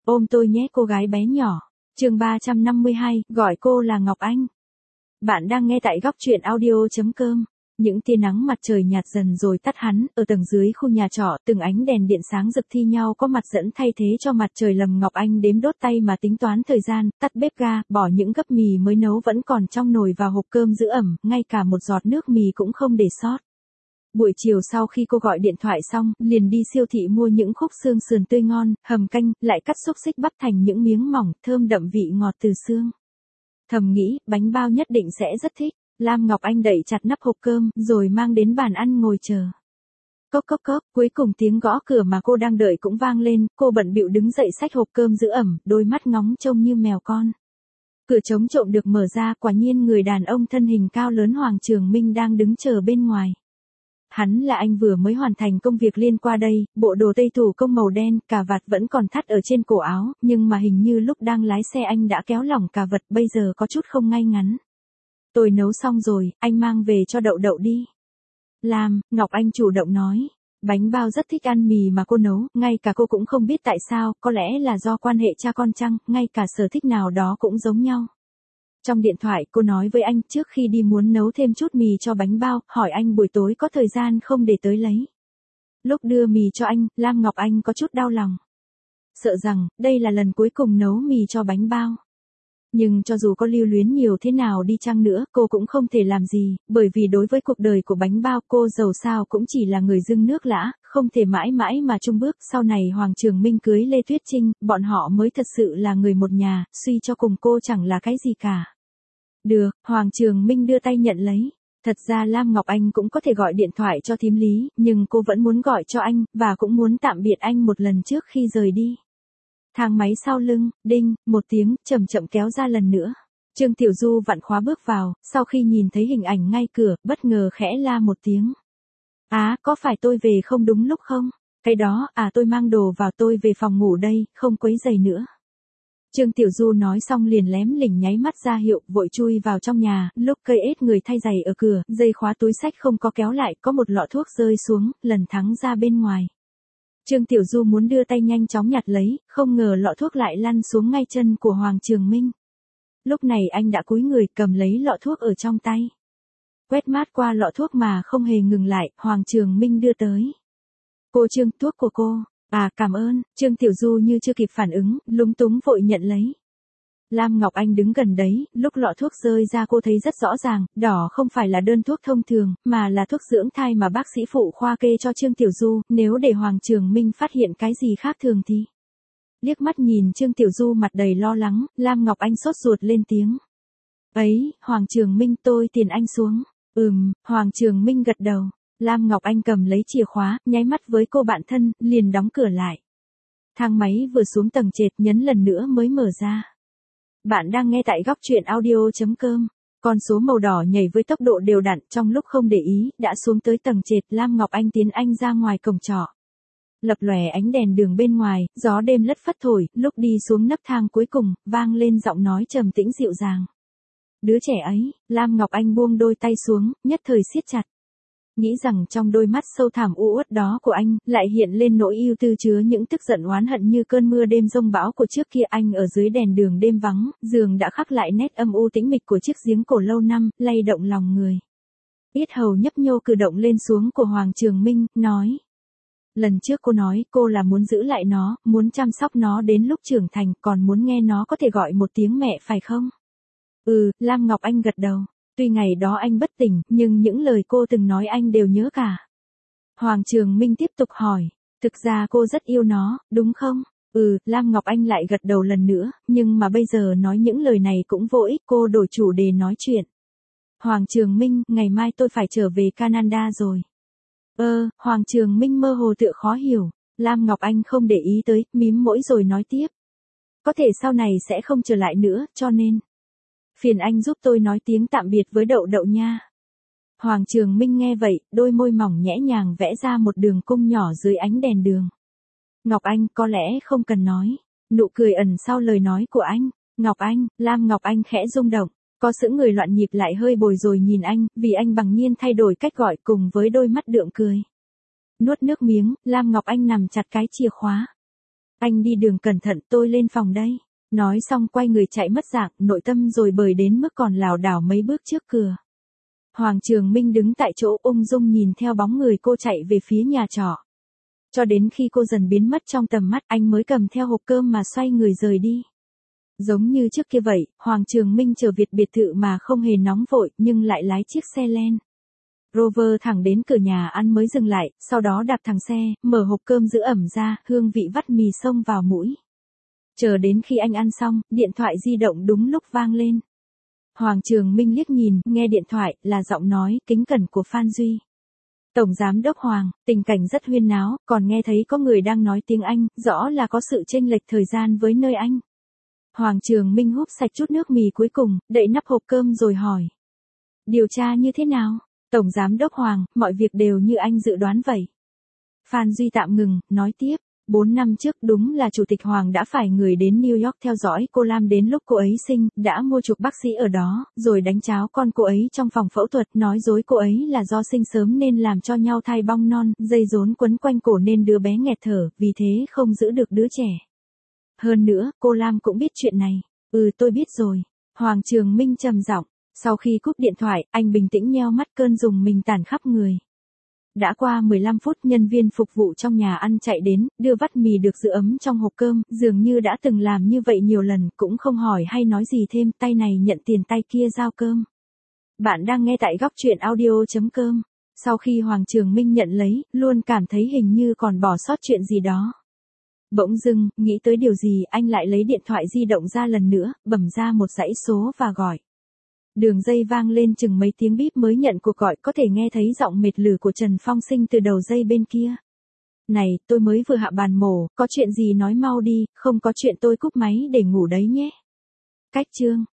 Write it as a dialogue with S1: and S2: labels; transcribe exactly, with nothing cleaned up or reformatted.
S1: Ôm tôi nhé cô gái bé nhỏ. Chương ba trăm năm mươi hai, gọi cô là Ngọc Anh. Bạn đang nghe tại góc truyện audio chấm com. Những tia nắng mặt trời nhạt dần rồi tắt hẳn, ở tầng dưới khu nhà trọ, từng ánh đèn điện sáng rực thi nhau có mặt dẫn thay thế cho mặt trời lầm. Ngọc Anh đếm đốt tay mà tính toán thời gian, tắt bếp ga, bỏ những gấp mì mới nấu vẫn còn trong nồi vào hộp cơm giữ ẩm, ngay cả một giọt nước mì cũng không để sót. Buổi chiều sau khi cô gọi điện thoại xong, liền đi siêu thị mua những khúc xương sườn tươi ngon, hầm canh, lại cắt xúc xích bắp thành những miếng mỏng, thơm đậm vị ngọt từ xương. Thầm nghĩ, bánh bao nhất định sẽ rất thích. Lam Ngọc Anh đậy chặt nắp hộp cơm, rồi mang đến bàn ăn ngồi chờ. Cốc cốc cốc, cuối cùng tiếng gõ cửa mà cô đang đợi cũng vang lên, cô bận bịu đứng dậy xách hộp cơm giữ ẩm, đôi mắt ngóng trông như mèo con. Cửa trống trộm được mở ra, quả nhiên người đàn ông thân hình cao lớn Hoàng Trường Minh đang đứng chờ bên ngoài. Hắn là anh vừa mới hoàn thành công việc liên qua đây, bộ đồ tây thủ công màu đen, cà vạt vẫn còn thắt ở trên cổ áo, nhưng mà hình như lúc đang lái xe anh đã kéo lỏng cà vạt, bây giờ có chút không ngay ngắn. Tôi nấu xong rồi, anh mang về cho Đậu Đậu đi. Làm, Ngọc Anh chủ động nói. Bánh bao rất thích ăn mì mà cô nấu, ngay cả cô cũng không biết tại sao, có lẽ là do quan hệ cha con chăng, ngay cả sở thích nào đó cũng giống nhau. Trong điện thoại cô nói với anh trước khi đi muốn nấu thêm chút mì cho bánh bao, hỏi anh buổi tối có thời gian không để tới lấy. Lúc đưa mì cho anh, Lam Ngọc Anh có chút đau lòng. Sợ rằng, đây là lần cuối cùng nấu mì cho bánh bao. Nhưng cho dù có lưu luyến nhiều thế nào đi chăng nữa, cô cũng không thể làm gì, bởi vì đối với cuộc đời của bánh bao cô dầu sao cũng chỉ là người dưng nước lã, không thể mãi mãi mà chung bước. Sau này Hoàng Trường Minh cưới Lê Tuyết Trinh, bọn họ mới thật sự là người một nhà, suy cho cùng cô chẳng là cái gì cả. Được, Hoàng Trường Minh đưa tay nhận lấy. Thật ra Lam Ngọc Anh cũng có thể gọi điện thoại cho thím Lý, nhưng cô vẫn muốn gọi cho anh, và cũng muốn tạm biệt anh một lần trước khi rời đi. Thang máy sau lưng, đinh, một tiếng, chậm chậm kéo ra lần nữa. Trương Tiểu Du vặn khóa bước vào, sau khi nhìn thấy hình ảnh ngay cửa, bất ngờ khẽ la một tiếng. Á, có phải tôi về không đúng lúc không? Cái đó, à tôi mang đồ vào tôi về phòng ngủ đây, không quấy giày nữa. Trương Tiểu Du nói xong liền lém lỉnh nháy mắt ra hiệu, vội chui vào trong nhà, lúc cây ết người thay giày ở cửa, dây khóa túi xách không có kéo lại, có một lọ thuốc rơi xuống, lần thắng ra bên ngoài. Trương Tiểu Du muốn đưa tay nhanh chóng nhặt lấy, không ngờ lọ thuốc lại lăn xuống ngay chân của Hoàng Trường Minh. Lúc này anh đã cúi người cầm lấy lọ thuốc ở trong tay. Quét mát qua lọ thuốc mà không hề ngừng lại, Hoàng Trường Minh đưa tới. Cô Trương, thuốc của cô. À cảm ơn, Trương Tiểu Du như chưa kịp phản ứng, lúng túng vội nhận lấy. Lam Ngọc Anh đứng gần đấy, lúc lọ thuốc rơi ra cô thấy rất rõ ràng, đỏ không phải là đơn thuốc thông thường, mà là thuốc dưỡng thai mà bác sĩ phụ khoa kê cho Trương Tiểu Du, nếu để Hoàng Trường Minh phát hiện cái gì khác thường thì. Liếc mắt nhìn Trương Tiểu Du mặt đầy lo lắng, Lam Ngọc Anh sốt ruột lên tiếng. Ấy, Hoàng Trường Minh tôi tiền anh xuống. Ừm, Hoàng Trường Minh gật đầu. Lam Ngọc Anh cầm lấy chìa khóa, nháy mắt với cô bạn thân, liền đóng cửa lại. Thang máy vừa xuống tầng trệt nhấn lần nữa mới mở ra. Bạn đang nghe tại góc truyện audio chấm com. Con số màu đỏ nhảy với tốc độ đều đặn, trong lúc không để ý, đã xuống tới tầng trệt. Lam Ngọc Anh tiến anh ra ngoài cổng trọ. Lập lòe ánh đèn đường bên ngoài, gió đêm lất phất thổi, lúc đi xuống nấc thang cuối cùng, vang lên giọng nói trầm tĩnh dịu dàng. Đứa trẻ ấy, Lam Ngọc Anh buông đôi tay xuống, nhất thời siết chặt. Nghĩ rằng trong đôi mắt sâu thẳm u uất đó của anh, lại hiện lên nỗi ưu tư chứa những tức giận oán hận như cơn mưa đêm giông bão của trước kia. Anh ở dưới đèn đường đêm vắng, giường đã khắc lại nét âm u tĩnh mịch của chiếc giếng cổ lâu năm, lay động lòng người. Yết hầu nhấp nhô cử động lên xuống của Hoàng Trường Minh, nói. Lần trước cô nói cô là muốn giữ lại nó, muốn chăm sóc nó đến lúc trưởng thành, còn muốn nghe nó có thể gọi một tiếng mẹ phải không? Ừ, Lam Ngọc Anh gật đầu. Tuy ngày đó anh bất tỉnh, nhưng những lời cô từng nói anh đều nhớ cả. Hoàng Trường Minh tiếp tục hỏi, thực ra cô rất yêu nó, đúng không? Ừ, Lam Ngọc Anh lại gật đầu lần nữa, nhưng mà bây giờ nói những lời này cũng vô ích, cô đổi chủ đề nói chuyện. Hoàng Trường Minh, ngày mai tôi phải trở về Canada rồi. Ơ, Hoàng Trường Minh mơ hồ tựa khó hiểu, Lam Ngọc Anh không để ý tới, mím mỗi rồi nói tiếp. Có thể sau này sẽ không trở lại nữa, cho nên. Phiền anh giúp tôi nói tiếng tạm biệt với Đậu Đậu nha. Hoàng Trường Minh nghe vậy, đôi môi mỏng nhẽ nhàng vẽ ra một đường cung nhỏ dưới ánh đèn đường. Ngọc Anh, có lẽ không cần nói. Nụ cười ẩn sau lời nói của anh. Ngọc Anh, Lam Ngọc Anh khẽ rung động. Có sững người loạn nhịp lại hơi bồi rồi nhìn anh, vì anh bằng nhiên thay đổi cách gọi cùng với đôi mắt đượm cười. Nuốt nước miếng, Lam Ngọc Anh nằm chặt cái chìa khóa. Anh đi đường cẩn thận, tôi lên phòng đây. Nói xong quay người chạy mất dạng, nội tâm rồi bời đến mức còn lảo đảo mấy bước trước cửa. Hoàng Trường Minh đứng tại chỗ ung dung nhìn theo bóng người cô chạy về phía nhà trọ. Cho đến khi cô dần biến mất trong tầm mắt, anh mới cầm theo hộp cơm mà xoay người rời đi. Giống như trước kia vậy, Hoàng Trường Minh chờ Việt biệt thự mà không hề nóng vội, nhưng lại lái chiếc xe len Rover thẳng đến cửa nhà ăn mới dừng lại, sau đó đạp thẳng xe, mở hộp cơm giữ ẩm ra, hương vị vắt mì xông vào mũi. Chờ đến khi anh ăn xong, điện thoại di động đúng lúc vang lên. Hoàng Trường Minh liếc nhìn, nghe điện thoại, là giọng nói kính cẩn của Phan Duy. Tổng Giám đốc Hoàng, tình cảnh rất huyên náo, còn nghe thấy có người đang nói tiếng Anh, rõ là có sự chênh lệch thời gian với nơi anh. Hoàng Trường Minh húp sạch chút nước mì cuối cùng, đậy nắp hộp cơm rồi hỏi. Điều tra như thế nào? Tổng Giám đốc Hoàng, mọi việc đều như anh dự đoán vậy. Phan Duy tạm ngừng, nói tiếp. Bốn năm trước đúng là Chủ tịch Hoàng đã phải người đến New York theo dõi cô Lam đến lúc cô ấy sinh, đã mua chuộc bác sĩ ở đó, rồi đánh cháo con cô ấy trong phòng phẫu thuật, nói dối cô ấy là do sinh sớm nên làm cho nhau thai bong non, dây rốn quấn quanh cổ nên đứa bé nghẹt thở, vì thế không giữ được đứa trẻ. Hơn nữa, cô Lam cũng biết chuyện này. Ừ, tôi biết rồi. Hoàng Trường Minh trầm giọng. Sau khi cúp điện thoại, anh bình tĩnh nheo mắt, cơn rùng mình tản khắp người. Đã qua mười lăm phút, nhân viên phục vụ trong nhà ăn chạy đến, đưa vắt mì được giữ ấm trong hộp cơm, dường như đã từng làm như vậy nhiều lần, cũng không hỏi hay nói gì thêm, tay này nhận tiền tay kia giao cơm. Bạn đang nghe tại góc truyện audio chấm com. Sau khi Hoàng Trường Minh nhận lấy, luôn cảm thấy hình như còn bỏ sót chuyện gì đó. Bỗng dưng, nghĩ tới điều gì, anh lại lấy điện thoại di động ra lần nữa, bấm ra một dãy số và gọi. Đường dây vang lên chừng mấy tiếng bíp mới nhận cuộc gọi, có thể nghe thấy giọng mệt lử của Trần Phong Sinh từ đầu dây bên kia. Này, tôi mới vừa hạ bàn mổ, có chuyện gì nói mau đi, không có chuyện tôi cúp máy để ngủ đấy nhé. Cách chương.